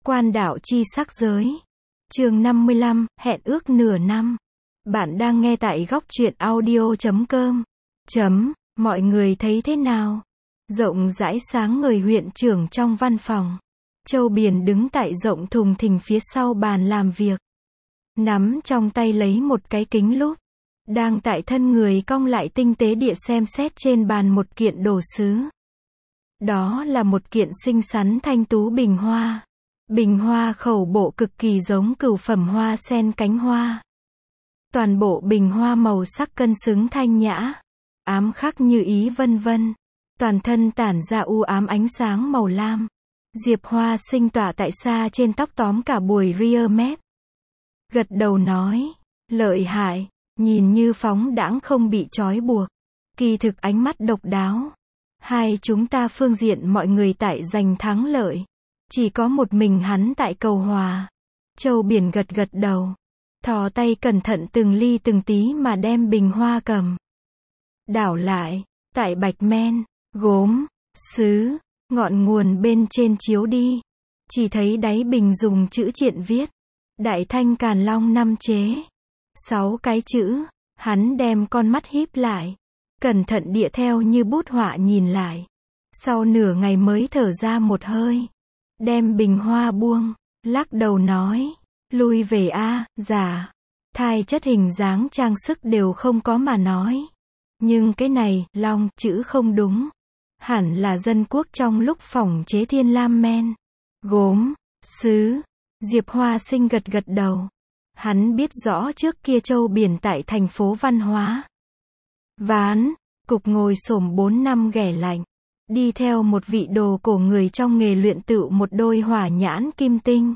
Quan đạo chi sắc giới. Chương 55, hẹn ước nửa năm. Bạn đang nghe tại góc truyện audio.com. Mọi người thấy thế nào? Rộng rãi sáng ngời huyện trưởng trong văn phòng. Châu Biển đứng tại rộng thùng thình phía sau bàn làm việc. Nắm trong tay lấy một cái kính lúp. Đang tại thân người cong lại tinh tế địa xem xét trên bàn một kiện đồ sứ. Đó là một kiện xinh xắn thanh tú bình hoa. Bình hoa khẩu bộ cực kỳ giống cửu phẩm hoa sen cánh hoa. Toàn bộ bình hoa màu sắc cân xứng thanh nhã, ám khắc như ý vân vân. Toàn thân tản ra u ám ánh sáng màu lam. Diệp hoa sinh tỏa tại xa trên tóc tóm cả buổi rear mép. Gật đầu nói, lợi hại, nhìn như phóng đãng không bị trói buộc. Kỳ thực ánh mắt độc đáo. Hai chúng ta phương diện mọi người tại giành thắng lợi. Chỉ có một mình hắn tại cầu hòa. Châu Biển gật gật đầu. Thò tay cẩn thận từng ly từng tí mà đem bình hoa cầm. Đảo lại, tại bạch men, gốm, sứ, ngọn nguồn bên trên chiếu đi. Chỉ thấy đáy bình dùng chữ triện viết. Đại Thanh Càn Long năm chế. 6 cái chữ, hắn đem con mắt híp lại. Cẩn thận địa theo như bút họa nhìn lại. Sau nửa ngày mới thở ra một hơi. Đem bình hoa buông, lắc đầu nói, lui về a, giả. Thai chất hình dáng trang sức đều không có mà nói. Nhưng cái này, long, chữ không đúng. Hẳn là dân quốc trong lúc phỏng chế thiên lam men. Gốm, sứ. Diệp Hoa Sinh gật gật đầu. Hắn biết rõ trước kia Châu Biển tại thành phố văn hóa. Ván, cục ngồi xổm 4 năm ghẻ lạnh. Đi theo một vị đồ cổ người trong nghề luyện tựu một đôi hỏa nhãn kim tinh.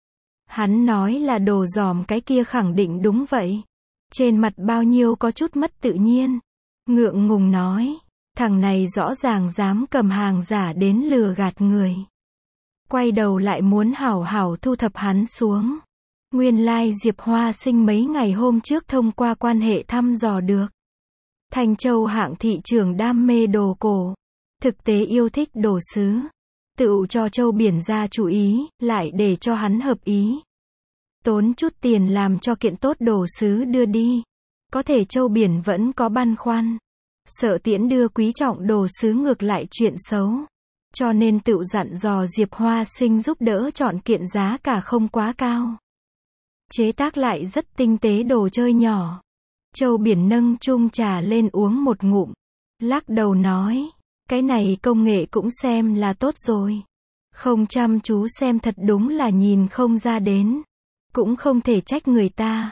Hắn nói là đồ giòm cái kia khẳng định đúng vậy. Trên mặt bao nhiêu có chút mất tự nhiên. Ngượng ngùng nói, thằng này rõ ràng dám cầm hàng giả đến lừa gạt người. Quay đầu lại muốn hảo hảo thu thập hắn xuống. Nguyên lai Diệp Hoa Sinh mấy ngày hôm trước thông qua quan hệ thăm dò được. Thanh Châu hạng thị trường đam mê đồ cổ. Thực tế yêu thích đồ sứ. Tựu cho Châu Biển ra chủ ý, lại để cho hắn hợp ý. Tốn chút tiền làm cho kiện tốt đồ sứ đưa đi. Có thể Châu Biển vẫn có băn khoăn. Sợ tiễn đưa quý trọng đồ sứ ngược lại chuyện xấu. Cho nên tựu dặn dò Diệp Hoa Sinh giúp đỡ chọn kiện giá cả không quá cao. Chế tác lại rất tinh tế đồ chơi nhỏ. Châu Biển nâng chung trà lên uống một ngụm. Lắc đầu nói, cái này công nghệ cũng xem là tốt rồi. Không chăm chú xem thật đúng là nhìn không ra đến. Cũng không thể trách người ta.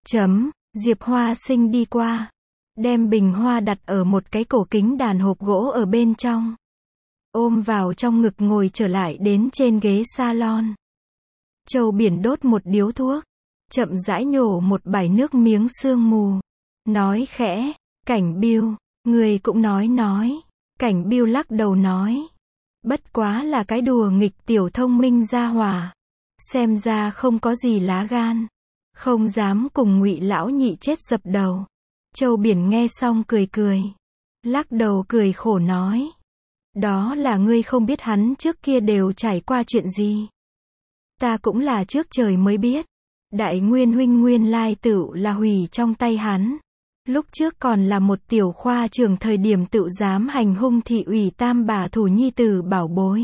Diệp Hoa Sinh đi qua. Đem bình hoa đặt ở một cái cổ kính đàn hộp gỗ ở bên trong. Ôm vào trong ngực ngồi trở lại đến trên ghế salon. Châu Biển đốt một điếu thuốc. Chậm rãi nhổ một bãi nước miếng sương mù. Nói khẽ, Cảnh Biêu, người cũng nói. Cảnh Biêu lắc đầu nói. Bất quá là cái đùa nghịch tiểu thông minh gia hỏa. Xem ra không có gì lá gan. Không dám cùng Ngụy lão nhị chết dập đầu. Châu Biển nghe xong cười. Lắc đầu cười khổ nói. Đó là ngươi không biết hắn trước kia đều trải qua chuyện gì. Ta cũng là trước trời mới biết. Đại Nguyên huynh nguyên lai tựu là hủy trong tay hắn. Lúc trước còn là một tiểu khoa trưởng thời điểm tựu dám hành hung thị ủy tam bà thủ nhi tử bảo bối.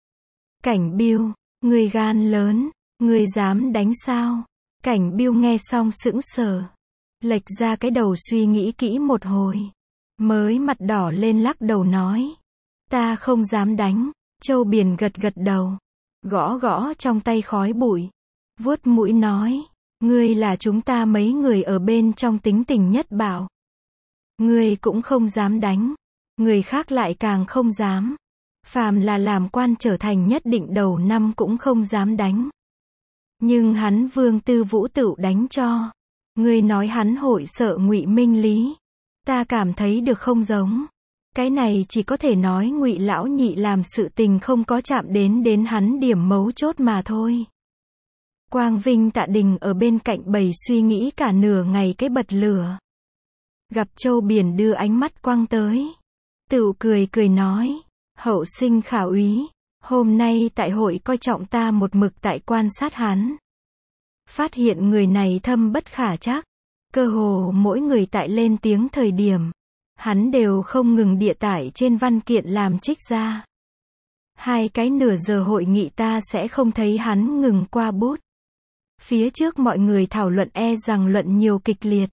Cảnh Biêu, người gan lớn, người dám đánh sao? Cảnh Biêu nghe xong sững sờ. Lệch ra cái đầu suy nghĩ kỹ một hồi. Mới mặt đỏ lên lắc đầu nói. Ta không dám đánh. Châu Biển gật gật đầu. Gõ trong tay khói bụi. Vuốt mũi nói. Ngươi là chúng ta mấy người ở bên trong tính tình nhất bảo. Ngươi cũng không dám đánh. Người khác lại càng không dám. Phàm là làm quan trở thành nhất định đầu năm cũng không dám đánh. Nhưng hắn Vương Tư Vũ tựu đánh cho. Ngươi nói hắn hội sợ Ngụy Minh Lý. Ta cảm thấy được không giống. Cái này chỉ có thể nói Ngụy lão nhị làm sự tình không có chạm đến hắn điểm mấu chốt mà thôi. Quang Vinh Tạ Đình ở bên cạnh bầy suy nghĩ cả nửa ngày cái bật lửa. Gặp Châu Biển đưa ánh mắt quăng tới. Tựu cười nói. Hậu sinh khả úy. Hôm nay tại hội coi trọng ta một mực tại quan sát hắn. Phát hiện người này thâm bất khả trắc. Cơ hồ mỗi người tại lên tiếng thời điểm, hắn đều không ngừng địa tải trên văn kiện làm trích ra. 2 cái nửa giờ hội nghị ta sẽ không thấy hắn ngừng qua bút. Phía trước mọi người thảo luận rằng luận nhiều kịch liệt.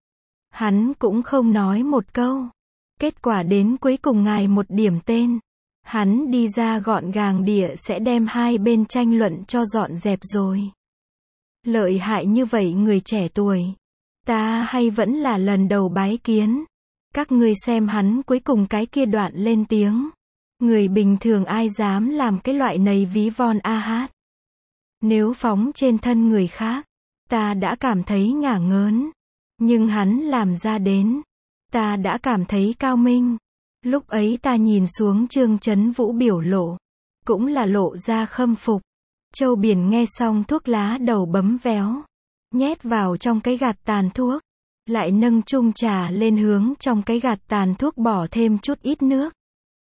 Hắn cũng không nói một câu. Kết quả đến cuối cùng ngài một điểm tên. Hắn đi ra gọn gàng địa sẽ đem hai bên tranh luận cho dọn dẹp rồi. Lợi hại như vậy người trẻ tuổi. Ta hay vẫn là lần đầu bái kiến. Các ngươi xem hắn cuối cùng cái kia đoạn lên tiếng. Người bình thường ai dám làm cái loại này ví von a hát. Nếu phóng trên thân người khác, ta đã cảm thấy ngả ngớn. Nhưng hắn làm ra đến, ta đã cảm thấy cao minh. Lúc ấy ta nhìn xuống Trương Chấn Vũ biểu lộ, cũng là lộ ra khâm phục. Châu Biển nghe xong thuốc lá đầu bấm véo, nhét vào trong cái gạt tàn thuốc, lại nâng chung trà lên hướng trong cái gạt tàn thuốc bỏ thêm chút ít nước.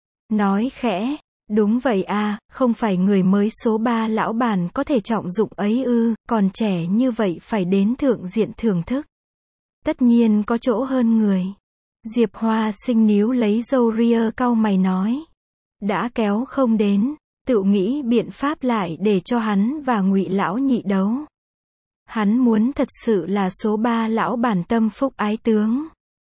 Nói khẽ, đúng vậy à, không phải người mới số 3 lão bản có thể trọng dụng ấy ư, còn trẻ như vậy phải đến thượng diện thưởng thức. Tất nhiên có chỗ hơn người. Diệp Hoa Sinh níu lấy râu ria cau mày nói. Đã kéo không đến, tự nghĩ biện pháp lại để cho hắn và Ngụy lão nhị đấu. Hắn muốn thật sự là số 3 lão bản tâm phúc ái tướng.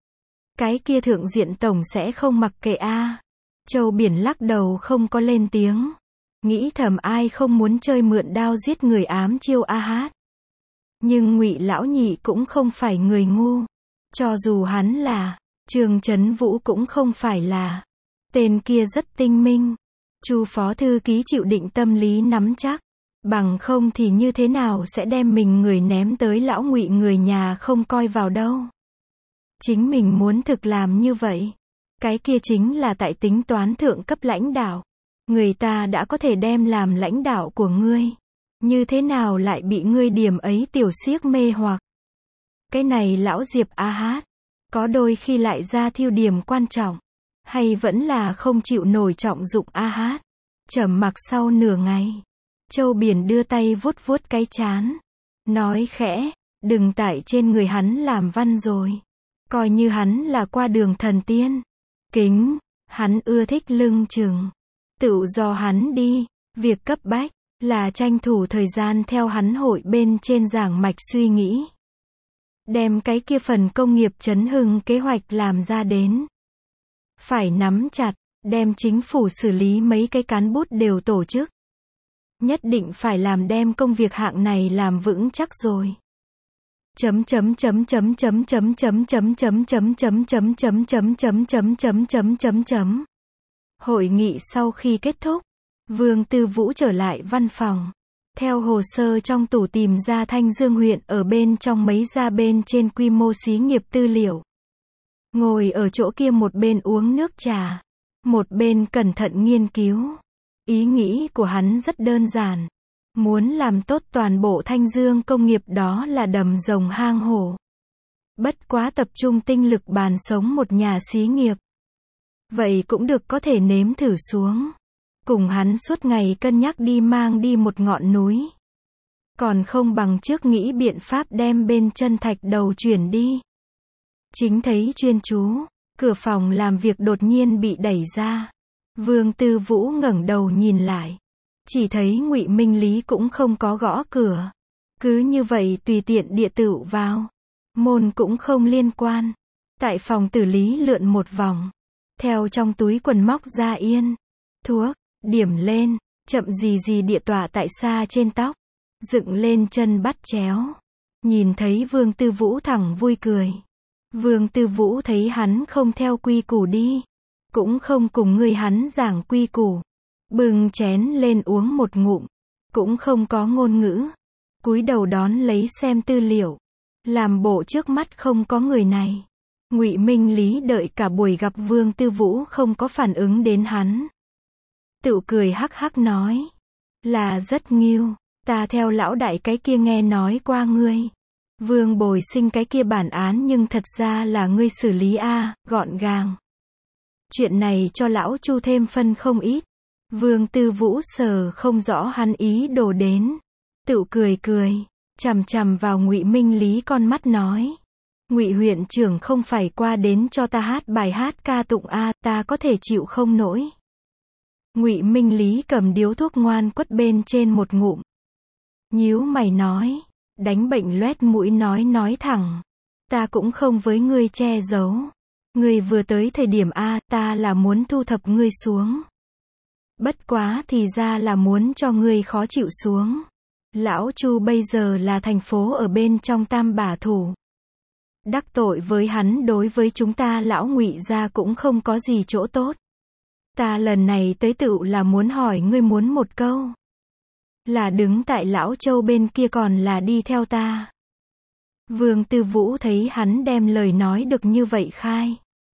Cái kia thượng diện tổng sẽ không mặc kệ a. Châu Biển lắc đầu không có lên tiếng. Nghĩ thầm ai không muốn chơi mượn đao giết người ám chiêu a hát. Nhưng Ngụy lão nhị cũng không phải người ngu. Cho dù hắn là, Trương Chấn Vũ cũng không phải là. Tên kia rất tinh minh. Chu phó thư ký chịu định tâm lý nắm chắc. Bằng không thì như thế nào sẽ đem mình người ném tới lão Ngụy người nhà không coi vào đâu. Chính mình muốn thực làm như vậy. Cái kia chính là tại tính toán thượng cấp lãnh đạo. Người ta đã có thể đem làm lãnh đạo của ngươi. Như thế nào lại bị ngươi điểm ấy tiểu xiếc mê hoặc. Cái này lão Diệp a hát. Có đôi khi lại ra thiêu điểm quan trọng. Hay vẫn là không chịu nổi trọng dụng a hát. Trầm mặc sau nửa ngày. Châu Biển đưa tay vuốt vuốt cái trán. Nói khẽ, đừng tải trên người hắn làm văn rồi. Coi như hắn là qua đường thần tiên. Kính, hắn ưa thích lưng chừng. Tự do hắn đi, việc cấp bách, là tranh thủ thời gian theo hắn hội bên trên giảng mạch suy nghĩ. Đem cái kia phần công nghiệp chấn hưng kế hoạch làm ra đến. Phải nắm chặt, đem chính phủ xử lý mấy cái cán bút đều tổ chức. Nhất định phải làm đem công việc hạng này làm vững chắc rồi. Hội nghị sau khi kết thúc, Vương Tư Vũ trở lại văn phòng. Theo hồ sơ trong tủ tìm ra Thanh Dương huyện ở bên trong mấy gia bên trên quy mô xí nghiệp tư liệu. Ngồi ở chỗ kia một bên uống nước trà, một bên cẩn thận nghiên cứu. Ý nghĩ của hắn rất đơn giản. Muốn làm tốt toàn bộ Thanh Dương công nghiệp đó là đầm rồng hang hổ. Bất quá tập trung tinh lực bàn sống một nhà xí nghiệp. Vậy cũng được có thể nếm thử xuống. Cùng hắn suốt ngày cân nhắc đi mang đi một ngọn núi. Còn không bằng trước nghĩ biện pháp đem bên chân thạch đầu chuyển đi. Chính thấy chuyên chú, cửa phòng làm việc đột nhiên bị đẩy ra. Vương Tư Vũ ngẩng đầu nhìn lại. Chỉ thấy Ngụy Minh Lý cũng không có gõ cửa. Cứ như vậy tùy tiện địa tựu vào. Môn cũng không liên quan. Tại phòng tử lý lượn một vòng. Theo trong túi quần móc ra yên. Thuốc, điểm lên, chậm gì gì địa tọa tại xa trên tóc. Dựng lên chân bắt chéo. Nhìn thấy Vương Tư Vũ thẳng vui cười. Vương Tư Vũ thấy hắn không theo quy củ đi. Cũng không cùng người hắn giảng quy củ. Bưng chén lên uống một ngụm. Cũng không có ngôn ngữ. Cúi đầu đón lấy xem tư liệu. Làm bộ trước mắt không có người này. Ngụy Minh Lý đợi cả buổi gặp Vương Tư Vũ không có phản ứng đến hắn. Tự cười hắc hắc nói. Là rất nghiêu. Ta theo lão đại cái kia nghe nói qua ngươi. Vương Bồi Sinh cái kia bản án nhưng thật ra là ngươi xử lý a, gọn gàng. Chuyện này cho lão Chu thêm phân không ít. Vương Tư Vũ sờ không rõ hắn ý đồ đến. Tự cười cười, chằm chằm vào Ngụy Minh Lý con mắt nói. Ngụy huyện trưởng không phải qua đến cho ta hát bài hát ca tụng a, ta có thể chịu không nổi. Ngụy Minh Lý cầm điếu thuốc ngoan quất bên trên một ngụm. Nhíu mày nói, đánh bệnh loét mũi nói thẳng. Ta cũng không với ngươi che giấu. Ngươi vừa tới thời điểm a, ta là muốn thu thập ngươi xuống. Bất quá thì ra là muốn cho ngươi khó chịu xuống. Lão Chu bây giờ là thành phố ở bên trong Tam Bả Thủ. Đắc tội với hắn đối với chúng ta lão Ngụy gia cũng không có gì chỗ tốt. Ta lần này tới tựu là muốn hỏi ngươi muốn một câu. Là đứng tại lão Châu bên kia còn là đi theo ta. Vương Tư Vũ thấy hắn đem lời nói được như vậy khai.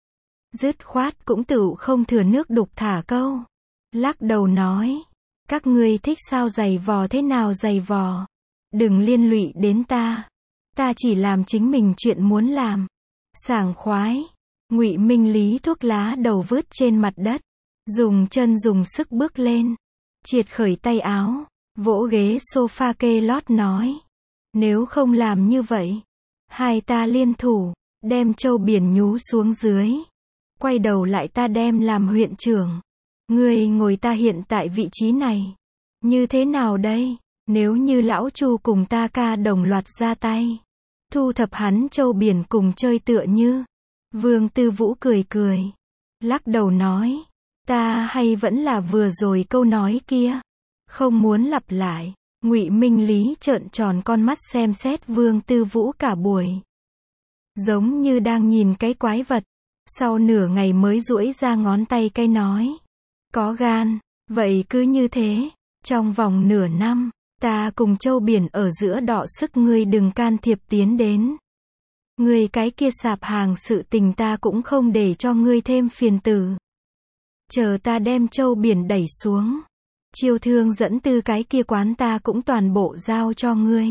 Dứt khoát cũng tựu không thừa nước đục thả câu. Lắc đầu nói. Các ngươi thích sao giày vò thế nào giày vò. Đừng liên lụy đến ta. Ta chỉ làm chính mình chuyện muốn làm. Sảng khoái. Ngụy Minh Lý thuốc lá đầu vứt trên mặt đất. Dùng chân dùng sức bước lên. Triệt khởi tay áo. Vỗ ghế sofa kê lót nói. Nếu không làm như vậy. Hai ta liên thủ. Đem Châu Biển nhú xuống dưới. Quay đầu lại ta đem làm huyện trưởng. Ngươi ngồi ta hiện tại vị trí này. Như thế nào đây? Nếu như lão Chu cùng ta ca đồng loạt ra tay. Thu thập hắn Châu Biển cùng chơi tựa như. Vương Tư Vũ cười cười. Lắc đầu nói. Ta hay vẫn là vừa rồi câu nói kia. Không muốn lặp lại. Ngụy Minh Lý trợn tròn con mắt xem xét Vương Tư Vũ cả buổi. Giống như đang nhìn cái quái vật. Sau nửa ngày mới duỗi ra ngón tay cái nói. Có gan. Vậy cứ như thế. Trong vòng nửa năm. Ta cùng Châu Biển ở giữa đọ sức ngươi đừng can thiệp tiến đến. Ngươi cái kia sạp hàng sự tình ta cũng không để cho ngươi thêm phiền tử. Chờ ta đem Châu Biển đẩy xuống. Chiêu thương dẫn tư cái kia quán ta cũng toàn bộ giao cho ngươi.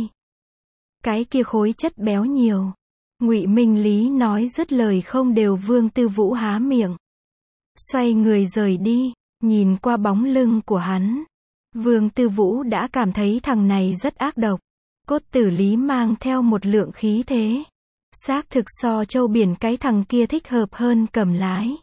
Cái kia khối chất béo nhiều. Ngụy Minh Lý nói dứt lời không đều Vương Tư Vũ há miệng. Xoay người rời đi, nhìn qua bóng lưng của hắn. Vương Tư Vũ đã cảm thấy thằng này rất ác độc. Cốt tử Lý mang theo một lượng khí thế. Xác thực so Châu Biển cái thằng kia thích hợp hơn cầm lái.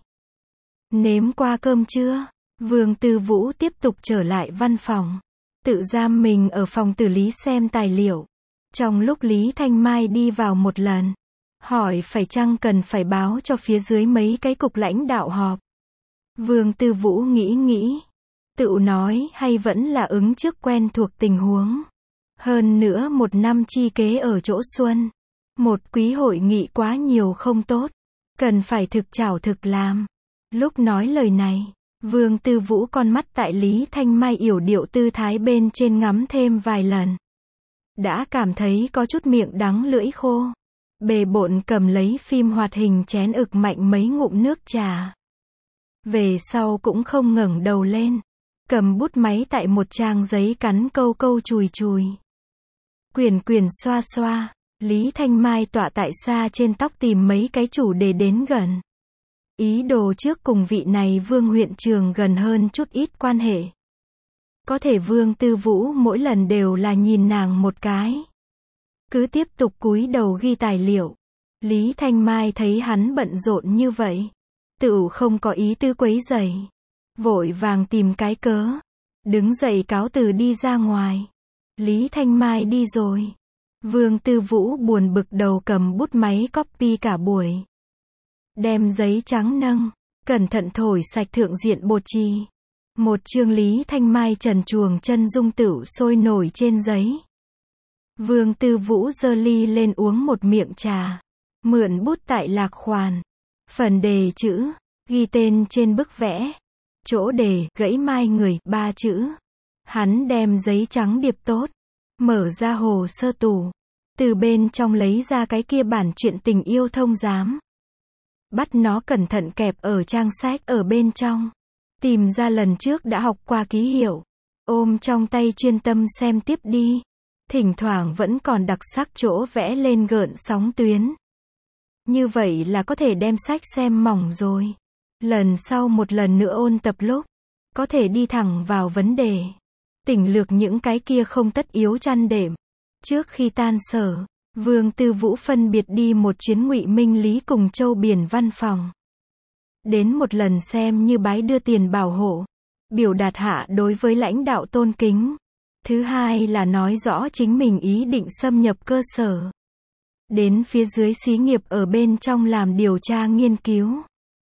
Nếm qua cơm chưa? Vương Tư Vũ tiếp tục trở lại văn phòng. Tự giam mình ở phòng tử Lý xem tài liệu. Trong lúc Lý Thanh Mai đi vào một lần. Hỏi phải chăng cần phải báo cho phía dưới mấy cái cục lãnh đạo họp. Vương Tư Vũ nghĩ. Tự nói hay vẫn là ứng trước quen thuộc tình huống. Hơn nữa một năm chi kế ở chỗ xuân. Một quý hội nghị quá nhiều không tốt. Cần phải thực chảo thực làm. Lúc nói lời này, Vương Tư Vũ con mắt tại Lý Thanh Mai yểu điệu tư thái bên trên ngắm thêm vài lần. Đã cảm thấy có chút miệng đắng lưỡi khô. Bề bộn cầm lấy phim hoạt hình chén ực mạnh mấy ngụm nước trà. Về sau cũng không ngẩng đầu lên. Cầm bút máy tại một trang giấy cắn câu chùi. Quyển xoa xoa. Lý Thanh Mai tọa tại xa trên tóc tìm mấy cái chủ đề đến gần. Ý đồ trước cùng vị này Vương huyện trưởng gần hơn chút ít quan hệ. Có thể Vương Tư Vũ mỗi lần đều là nhìn nàng một cái. Cứ tiếp tục cúi đầu ghi tài liệu. Lý Thanh Mai thấy hắn bận rộn như vậy. Tự không có ý tư quấy rầy. Vội vàng tìm cái cớ. Đứng dậy cáo từ đi ra ngoài. Lý Thanh Mai đi rồi. Vương Tư Vũ buồn bực đầu cầm bút máy copy cả buổi. Đem giấy trắng nâng. Cẩn thận thổi sạch thượng diện bột chì. Một chương Lý Thanh Mai trần truồng chân dung tửu sôi nổi trên giấy. Vương Tư Vũ giơ ly lên uống một miệng trà. Mượn bút tại lạc khoản. Phần đề chữ. Ghi tên trên bức vẽ. Chỗ đề, gãy mai người, 3 chữ. Hắn đem giấy trắng điệp tốt. Mở ra hồ sơ tủ. Từ bên trong lấy ra cái kia bản truyện tình yêu thông giám. Bắt nó cẩn thận kẹp ở trang sách ở bên trong. Tìm ra lần trước đã học qua ký hiệu. Ôm trong tay chuyên tâm xem tiếp đi. Thỉnh thoảng vẫn còn đặc sắc chỗ vẽ lên gợn sóng tuyến. Như vậy là có thể đem sách xem mỏng rồi. Lần sau một lần nữa ôn tập lúc. có thể đi thẳng vào vấn đề. Tỉnh lược những cái kia không tất yếu chăn đệm. Trước khi tan sở, Vương Tư Vũ phân biệt đi một chuyến Ngụy Minh Lý cùng Châu Biển văn phòng. Đến một lần xem như bái đưa tiền bảo hộ, biểu đạt hạ đối với lãnh đạo tôn kính. Thứ hai là nói rõ chính mình ý định xâm nhập cơ sở. Đến phía dưới xí nghiệp ở bên trong làm điều tra nghiên cứu.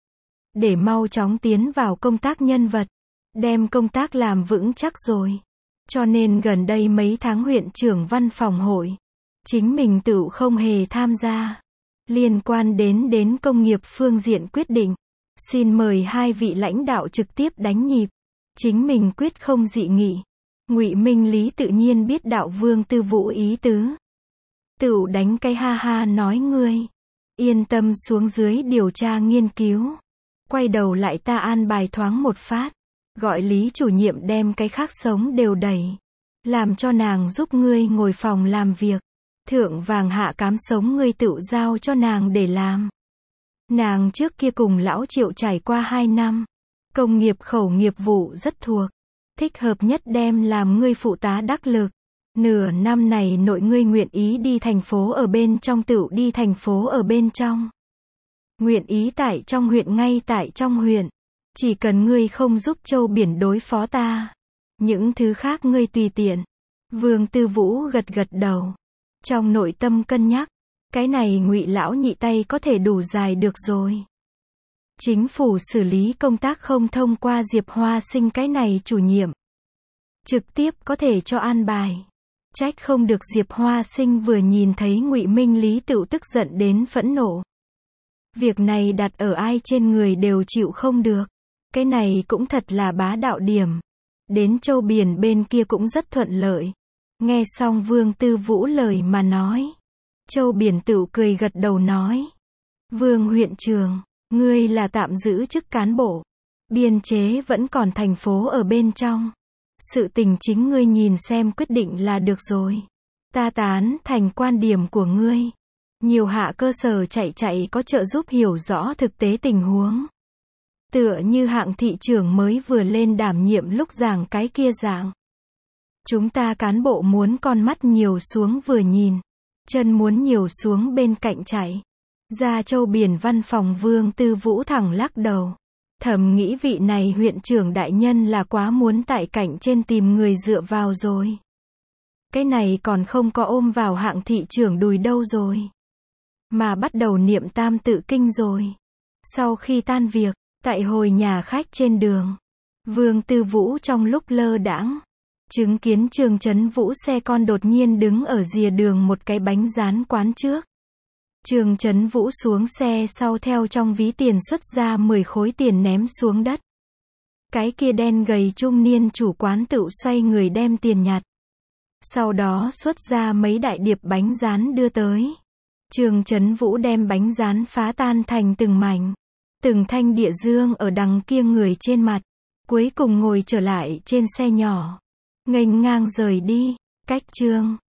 Để mau chóng tiến vào công tác nhân vật. Đem công tác làm vững chắc rồi. Cho nên gần đây mấy tháng huyện trưởng văn phòng hội. Chính mình tự không hề tham gia. Liên quan đến công nghiệp phương diện quyết định. Xin mời hai vị lãnh đạo trực tiếp đánh nhịp. Chính mình quyết không dị nghị. Ngụy Minh Lý tự nhiên biết đạo Vương Tư Vũ ý tứ. Tựu đánh cái ha ha nói ngươi. Yên tâm xuống dưới điều tra nghiên cứu. Quay đầu lại ta an bài thoáng một phát. Gọi Lý chủ nhiệm đem cái khác sống đều đẩy. Làm cho nàng giúp ngươi ngồi phòng làm việc. Thượng vàng hạ cám sống ngươi tựu giao cho nàng để làm. Nàng trước kia cùng lão Triệu trải qua 2 năm. Công nghiệp khẩu nghiệp vụ rất thuộc. Thích hợp nhất đem làm ngươi phụ tá đắc lực. Nửa năm này nội ngươi nguyện ý đi thành phố ở bên trong tựu đi thành phố ở bên trong. Nguyện ý tại trong huyện ngay tại trong huyện. Chỉ cần ngươi không giúp Châu Biển đối phó ta. Những thứ khác ngươi tùy tiện. Vương Tư Vũ gật gật đầu. Trong nội tâm cân nhắc. Cái này Ngụy lão nhị tay có thể đủ dài được rồi. Chính phủ xử lý công tác không thông qua Diệp Hoa Sinh cái này chủ nhiệm. Trực tiếp có thể cho an bài. Trách không được Diệp Hoa Sinh vừa nhìn thấy Ngụy Minh Lý tựu tức giận đến phẫn nộ. Việc này đặt ở ai trên người đều chịu không được. Cái này cũng thật là bá đạo điểm. Đến Châu Biển bên kia cũng rất thuận lợi. Nghe xong Vương Tư Vũ lời mà nói. Châu Biển tựu cười gật đầu nói. Vương huyện trưởng, ngươi là tạm giữ chức cán bộ. Biên chế vẫn còn thành phố ở bên trong. Sự tình chính ngươi nhìn xem quyết định là được rồi. Ta tán thành quan điểm của ngươi. Nhiều hạ cơ sở chạy có trợ giúp hiểu rõ thực tế tình huống. Tựa như hạng thị trưởng mới vừa lên đảm nhiệm lúc giảng cái kia dạng. Chúng ta cán bộ muốn con mắt nhiều xuống vừa nhìn. Chân muốn nhiều xuống bên cạnh chạy. Ra Châu Biển văn phòng Vương Tư Vũ thẳng lắc đầu. Thầm nghĩ vị này huyện trưởng đại nhân là quá muốn tại cạnh trên tìm người dựa vào rồi. Cái này còn không có ôm vào hạng thị trưởng đùi đâu rồi. Mà bắt đầu niệm tam tự kinh rồi. Sau khi tan việc, tại hồi nhà khách trên đường. Vương Tư Vũ trong lúc lơ đãng. Chứng kiến Trường Chấn Vũ xe con đột nhiên đứng ở rìa đường một cái bánh rán quán trước. Trường Chấn Vũ xuống xe sau theo trong ví tiền xuất ra 10 khối tiền ném xuống đất. Cái kia đen gầy trung niên chủ quán tự xoay người đem tiền nhặt. Sau đó xuất ra mấy đại điệp bánh rán đưa tới. Trường Chấn Vũ đem bánh rán phá tan thành từng mảnh. Từng thanh địa dương ở đằng kia người trên mặt. Cuối cùng ngồi trở lại trên xe nhỏ. Nghênh ngang rời đi. Cách Trương